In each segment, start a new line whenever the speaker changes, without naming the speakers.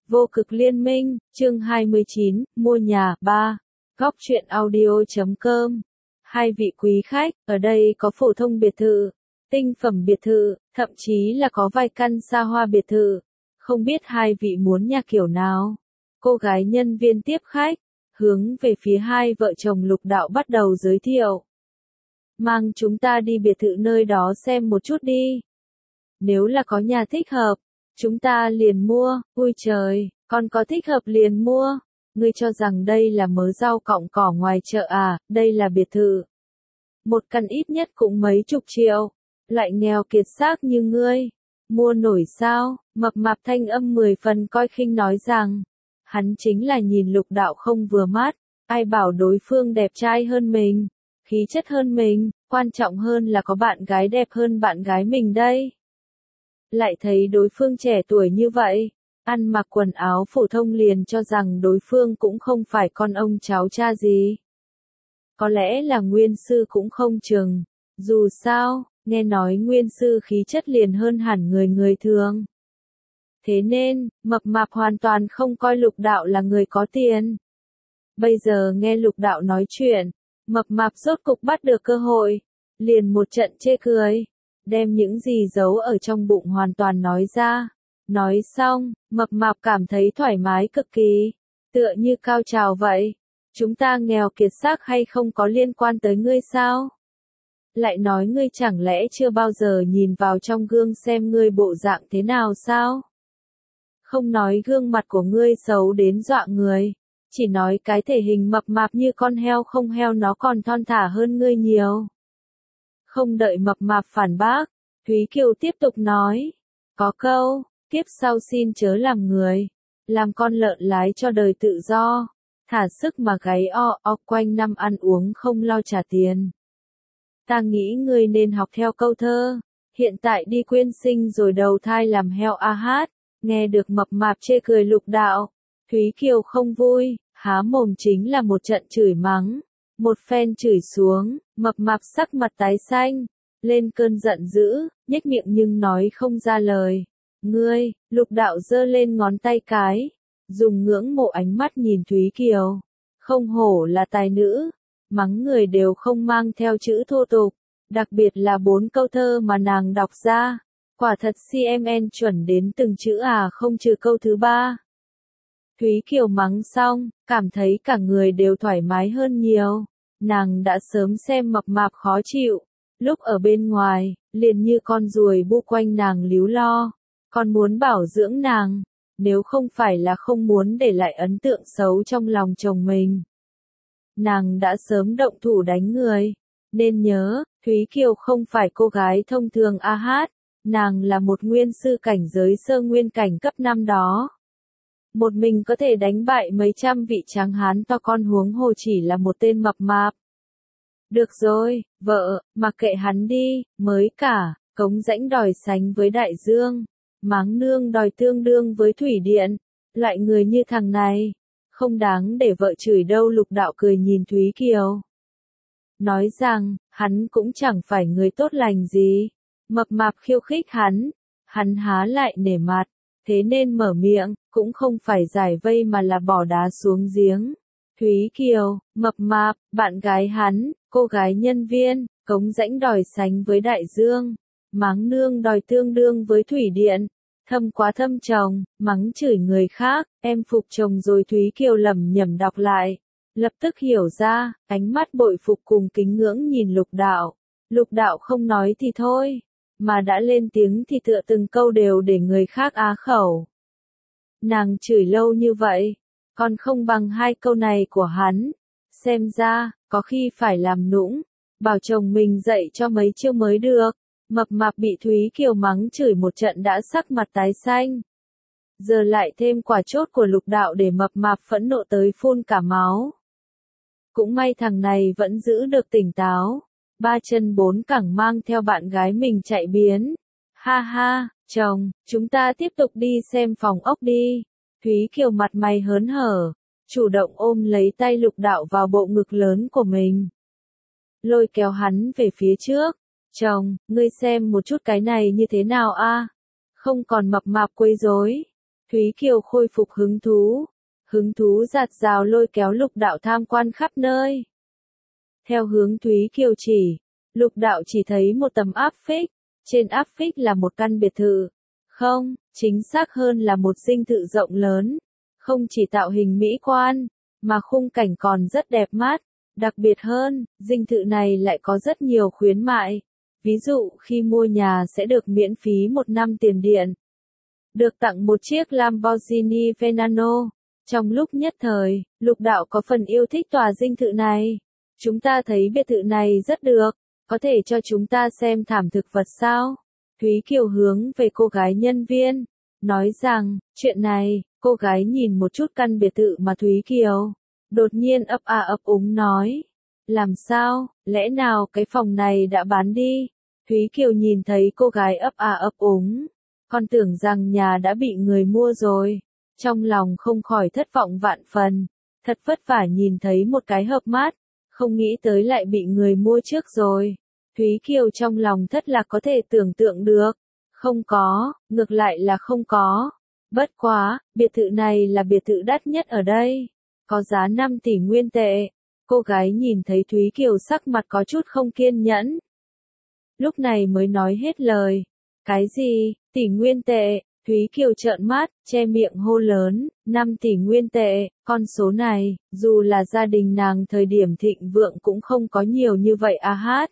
Vô cực liên minh, chương 29, mua nhà, 3. Góc truyện audio.com. Hai vị quý khách, ở đây có phổ thông biệt thự, tinh phẩm biệt thự, thậm chí là có vài căn xa hoa biệt thự. Không biết hai vị muốn nhà kiểu nào? Cô gái nhân viên tiếp khách, hướng về phía hai vợ chồng Lục Đạo bắt đầu giới thiệu. Mang chúng ta đi biệt thự nơi đó xem một chút đi. Nếu là có nhà thích hợp, chúng ta liền mua. Ui trời, còn có thích hợp liền mua. Ngươi cho rằng đây là mớ rau cọng cỏ ngoài chợ à, đây là biệt thự. Một căn ít nhất cũng mấy chục triệu. Lại nghèo kiệt xác như ngươi. Mua nổi sao? Mập mạp thanh âm 10 phần coi khinh nói rằng. Hắn chính là nhìn Lục Đạo không vừa mắt. Ai bảo đối phương đẹp trai hơn mình, khí chất hơn mình, quan trọng hơn là có bạn gái đẹp hơn bạn gái mình đây. Lại thấy đối phương trẻ tuổi như vậy, ăn mặc quần áo phổ thông liền cho rằng đối phương cũng không phải con ông cháu cha gì. Có lẽ là nguyên sư cũng không chừng, dù sao, nghe nói nguyên sư khí chất liền hơn hẳn người thường. Thế nên, mập mạp hoàn toàn không coi Lục Đạo là người có tiền. Bây giờ nghe Lục Đạo nói chuyện, mập mạp rốt cục bắt được cơ hội, liền một trận chê cười, đem những gì giấu ở trong bụng hoàn toàn nói ra. Nói xong, mập mạp cảm thấy thoải mái cực kỳ, tựa như cao trào vậy. Chúng ta nghèo kiệt xác hay không có liên quan tới ngươi sao? Lại nói ngươi chẳng lẽ chưa bao giờ nhìn vào trong gương xem ngươi bộ dạng thế nào sao? Không nói gương mặt của ngươi xấu đến dọa người, chỉ nói cái thể hình mập mạp như con heo không heo nó còn thon thả hơn ngươi nhiều. Không đợi mập mạp phản bác, Thúy Kiều tiếp tục nói, có câu, kiếp sau xin chớ làm người, làm con lợn lái cho đời tự do, thả sức mà gáy o quanh năm ăn uống không lo trả tiền. Ta nghĩ ngươi nên học theo câu thơ, hiện tại đi quyên sinh rồi đầu thai làm heo a hát. Nghe được mập mạp chê cười Lục Đạo, Thúy Kiều không vui, há mồm chính là một trận chửi mắng. Một phen chửi xuống, mập mạp sắc mặt tái xanh, lên cơn giận dữ, nhếch miệng nhưng nói không ra lời. Ngươi, Lục Đạo giơ lên ngón tay cái, dùng ngưỡng mộ ánh mắt nhìn Thúy Kiều. Không hổ là tài nữ, mắng người đều không mang theo chữ thô tục, đặc biệt là 4 câu thơ mà nàng đọc ra. Quả thật CMN chuẩn đến từng chữ à không trừ câu thứ 3. Thúy Kiều mắng xong, cảm thấy cả người đều thoải mái hơn nhiều. Nàng đã sớm xem mập mạp khó chịu. Lúc ở bên ngoài, liền như con ruồi bu quanh nàng líu lo. Còn muốn bảo dưỡng nàng, nếu không phải là không muốn để lại ấn tượng xấu trong lòng chồng mình. Nàng đã sớm động thủ đánh người. Nên nhớ, Thúy Kiều không phải cô gái thông thường a hát. Nàng là một nguyên sư cảnh giới sơ nguyên cảnh cấp 5 đó. Một mình có thể đánh bại mấy trăm vị tráng hán to con huống hồ chỉ là một tên mập mạp. Được rồi, vợ, mặc kệ hắn đi, mới cả, cống rãnh đòi sánh với đại dương, máng nương đòi tương đương với thủy điện, loại người như thằng này, không đáng để vợ chửi đâu. Lục Đạo cười nhìn Thúy Kiều. Nói rằng, hắn cũng chẳng phải người tốt lành gì. Mập mạp khiêu khích hắn há lại nể mặt, thế nên mở miệng, cũng không phải giải vây mà là bỏ đá xuống giếng. Thúy Kiều, mập mạp, bạn gái hắn, cô gái nhân viên, cống rãnh đòi sánh với đại dương, máng nương đòi tương đương với thủy điện, thâm quá thâm chồng, mắng chửi người khác, em phục chồng rồi. Thúy Kiều lẩm nhẩm đọc lại, lập tức hiểu ra, ánh mắt bội phục cùng kính ngưỡng nhìn Lục Đạo. Lục Đạo không nói thì thôi, mà đã lên tiếng thì tựa từng câu đều để người khác á khẩu. Nàng chửi lâu như vậy, còn không bằng 2 câu này của hắn. Xem ra, có khi phải làm nũng, bảo chồng mình dạy cho mấy chiêu mới được. Mập mạp bị Thúy Kiều mắng chửi một trận đã sắc mặt tái xanh. Giờ lại thêm quả chốt của Lục Đạo để mập mạp phẫn nộ tới phun cả máu. Cũng may thằng này vẫn giữ được tỉnh táo. 3 chân 4 cẳng mang theo bạn gái mình chạy biến. Ha ha, chồng, chúng ta tiếp tục đi xem phòng ốc đi. Thúy Kiều mặt mày hớn hở, chủ động ôm lấy tay Lục Đạo vào bộ ngực lớn của mình. Lôi kéo hắn về phía trước. Chồng, ngươi xem một chút cái này như thế nào a? Không còn mập mạp quấy rối. Thúy Kiều khôi phục hứng thú dạt dào lôi kéo Lục Đạo tham quan khắp nơi. Theo hướng Thúy Kiều chỉ, Lục Đạo chỉ thấy một tấm áp phích, trên áp phích là một căn biệt thự. Không, chính xác hơn là một dinh thự rộng lớn, không chỉ tạo hình mỹ quan, mà khung cảnh còn rất đẹp mắt. Đặc biệt hơn, dinh thự này lại có rất nhiều khuyến mại. Ví dụ khi mua nhà sẽ được miễn phí 1 năm tiền điện. Được tặng một chiếc Lamborghini Venano. Trong lúc nhất thời, Lục Đạo có phần yêu thích tòa dinh thự này. Chúng ta thấy biệt thự này rất được, có thể cho chúng ta xem thảm thực vật sao? Thúy Kiều hướng về cô gái nhân viên, nói rằng, chuyện này, cô gái nhìn một chút căn biệt thự mà Thúy Kiều. Đột nhiên ấp a ấp úng nói. Làm sao, lẽ nào cái phòng này đã bán đi? Thúy Kiều nhìn thấy cô gái ấp a ấp úng. Con tưởng rằng nhà đã bị người mua rồi. Trong lòng không khỏi thất vọng vạn phần. Thật vất vả nhìn thấy một cái hợp mắt. Không nghĩ tới lại bị người mua trước rồi. Thúy Kiều trong lòng thất lạc có thể tưởng tượng được. Không có, ngược lại là không có. Bất quá, biệt thự này là biệt thự đắt nhất ở đây. Có giá 5 tỷ nguyên tệ. Cô gái nhìn thấy Thúy Kiều sắc mặt có chút không kiên nhẫn. Lúc này mới nói hết lời. Cái gì, tỷ nguyên tệ? Thúy Kiều trợn mắt, che miệng hô lớn, 5 tỷ nguyên tệ, con số này, dù là gia đình nàng thời điểm thịnh vượng cũng không có nhiều như vậy à hát.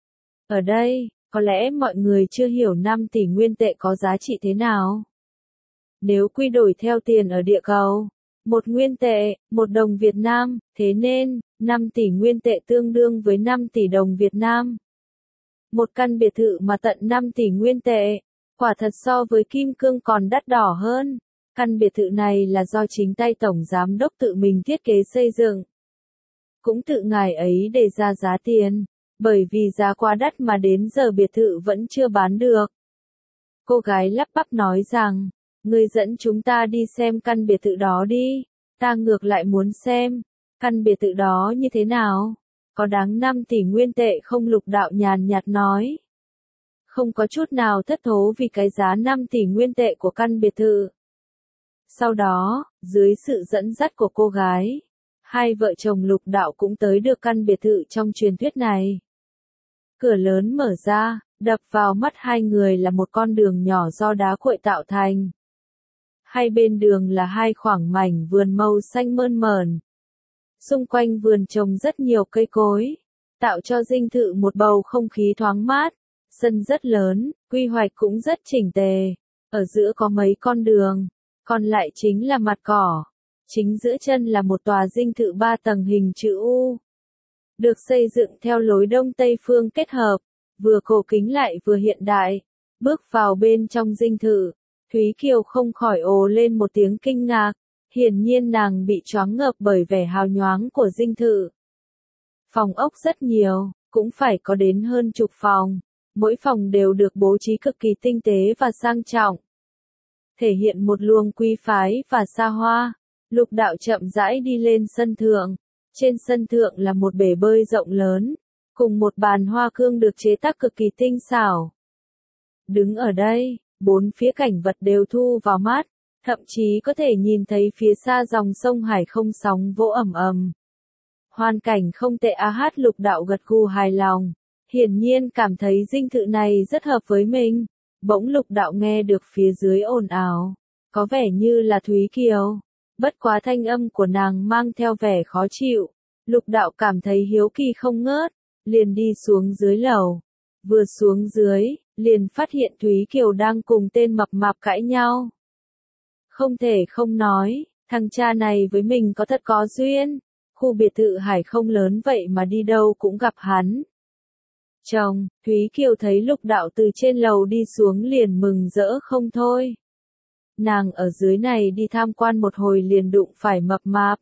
Ở đây, có lẽ mọi người chưa hiểu 5 tỷ nguyên tệ có giá trị thế nào. Nếu quy đổi theo tiền ở địa cầu, 1 nguyên tệ, 1 đồng Việt Nam, thế nên, 5 tỷ nguyên tệ tương đương với 5 tỷ đồng Việt Nam. Một căn biệt thự mà tận 5 tỷ nguyên tệ, quả thật so với kim cương còn đắt đỏ hơn. Căn biệt thự này là do chính tay Tổng Giám đốc tự mình thiết kế xây dựng. Cũng tự ngài ấy đề ra giá tiền, bởi vì giá quá đắt mà đến giờ biệt thự vẫn chưa bán được. Cô gái lắp bắp nói rằng, người dẫn chúng ta đi xem căn biệt thự đó đi, ta ngược lại muốn xem, căn biệt thự đó như thế nào, có đáng 5 tỷ nguyên tệ không? Lục Đạo nhàn nhạt nói. Không có chút nào thất thố vì cái giá 5 tỷ nguyên tệ của căn biệt thự. Sau đó, dưới sự dẫn dắt của cô gái, hai vợ chồng Lục Đạo cũng tới được căn biệt thự trong truyền thuyết này. Cửa lớn mở ra, đập vào mắt hai người là một con đường nhỏ do đá cuội tạo thành. Hai bên đường là hai khoảng mảnh vườn màu xanh mơn mởn. Xung quanh vườn trồng rất nhiều cây cối, tạo cho dinh thự một bầu không khí thoáng mát. Sân rất lớn, quy hoạch cũng rất chỉnh tề. Ở giữa có mấy con đường, còn lại chính là mặt cỏ. Chính giữa chân là một tòa dinh thự 3 tầng hình chữ U. Được xây dựng theo lối Đông Tây phương kết hợp, vừa cổ kính lại vừa hiện đại. Bước vào bên trong dinh thự, Thúy Kiều không khỏi ồ lên một tiếng kinh ngạc. Hiển nhiên nàng bị choáng ngợp bởi vẻ hào nhoáng của dinh thự. Phòng ốc rất nhiều, cũng phải có đến hơn chục phòng. Mỗi phòng đều được bố trí cực kỳ tinh tế và sang trọng. Thể hiện một luồng quý phái và xa hoa. Lục Đạo chậm rãi đi lên sân thượng. Trên sân thượng là một bể bơi rộng lớn, cùng một bàn hoa cương được chế tác cực kỳ tinh xảo. Đứng ở đây, bốn phía cảnh vật đều thu vào mắt, thậm chí có thể nhìn thấy phía xa dòng sông Hải không sóng vỗ ầm ầm. Hoàn cảnh không tệ à hát. Lục Đạo gật gù hài lòng. Hiển nhiên cảm thấy dinh thự này rất hợp với mình. Bỗng Lục Đạo nghe được phía dưới ồn ào. Có vẻ như là Thúy Kiều. Bất quá thanh âm của nàng mang theo vẻ khó chịu. Lục Đạo cảm thấy hiếu kỳ không ngớt. Liền đi xuống dưới lầu. Vừa xuống dưới, liền phát hiện Thúy Kiều đang cùng tên mập mạp cãi nhau. Không thể không nói, thằng cha này với mình có thật có duyên. Khu biệt thự Hải không lớn vậy mà đi đâu cũng gặp hắn. Chồng, Thúy Kiều thấy Lục Đạo từ trên lầu đi xuống liền mừng rỡ không thôi. Nàng ở dưới này đi tham quan một hồi liền đụng phải mập mạp.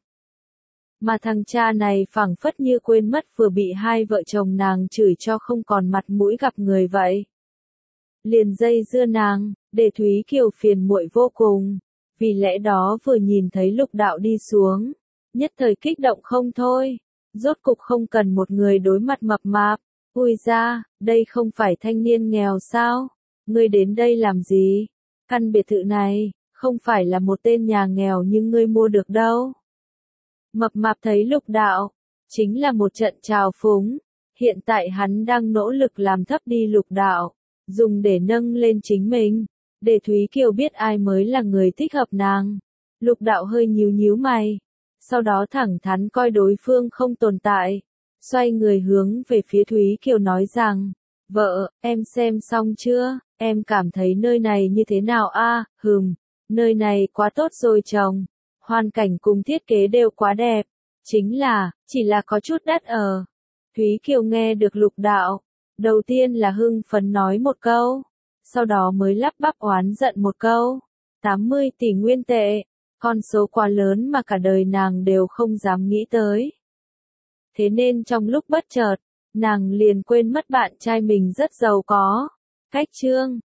Mà thằng cha này phảng phất như quên mất vừa bị hai vợ chồng nàng chửi cho không còn mặt mũi gặp người vậy. Liền dây dưa nàng, để Thúy Kiều phiền muội vô cùng. Vì lẽ đó vừa nhìn thấy Lục Đạo đi xuống, nhất thời kích động không thôi. Rốt cục không cần một người đối mặt mập mạp. Ui ra, đây không phải thanh niên nghèo sao? Ngươi đến đây làm gì? Căn biệt thự này, không phải là một tên nhà nghèo như ngươi mua được đâu. Mập mạp thấy Lục Đạo, chính là một trận trào phúng. Hiện tại hắn đang nỗ lực làm thấp đi Lục Đạo, dùng để nâng lên chính mình, để Thúy Kiều biết ai mới là người thích hợp nàng. Lục Đạo hơi nhíu nhíu mày, sau đó thẳng thắn coi đối phương không tồn tại, xoay người hướng về phía Thúy Kiều nói rằng, vợ, em xem xong chưa, em cảm thấy nơi này như thế nào a? Nơi này quá tốt rồi chồng, hoàn cảnh cùng thiết kế đều quá đẹp, chỉ là có chút đắt ở. Thúy Kiều nghe được Lục Đạo, đầu tiên là hưng phấn nói một câu, sau đó mới lắp bắp oán giận một câu. 80 tỷ nguyên tệ, con số quá lớn mà cả đời nàng đều không dám nghĩ tới. Thế nên trong lúc bất chợt, nàng liền quên mất bạn trai mình rất giàu có. Cách chương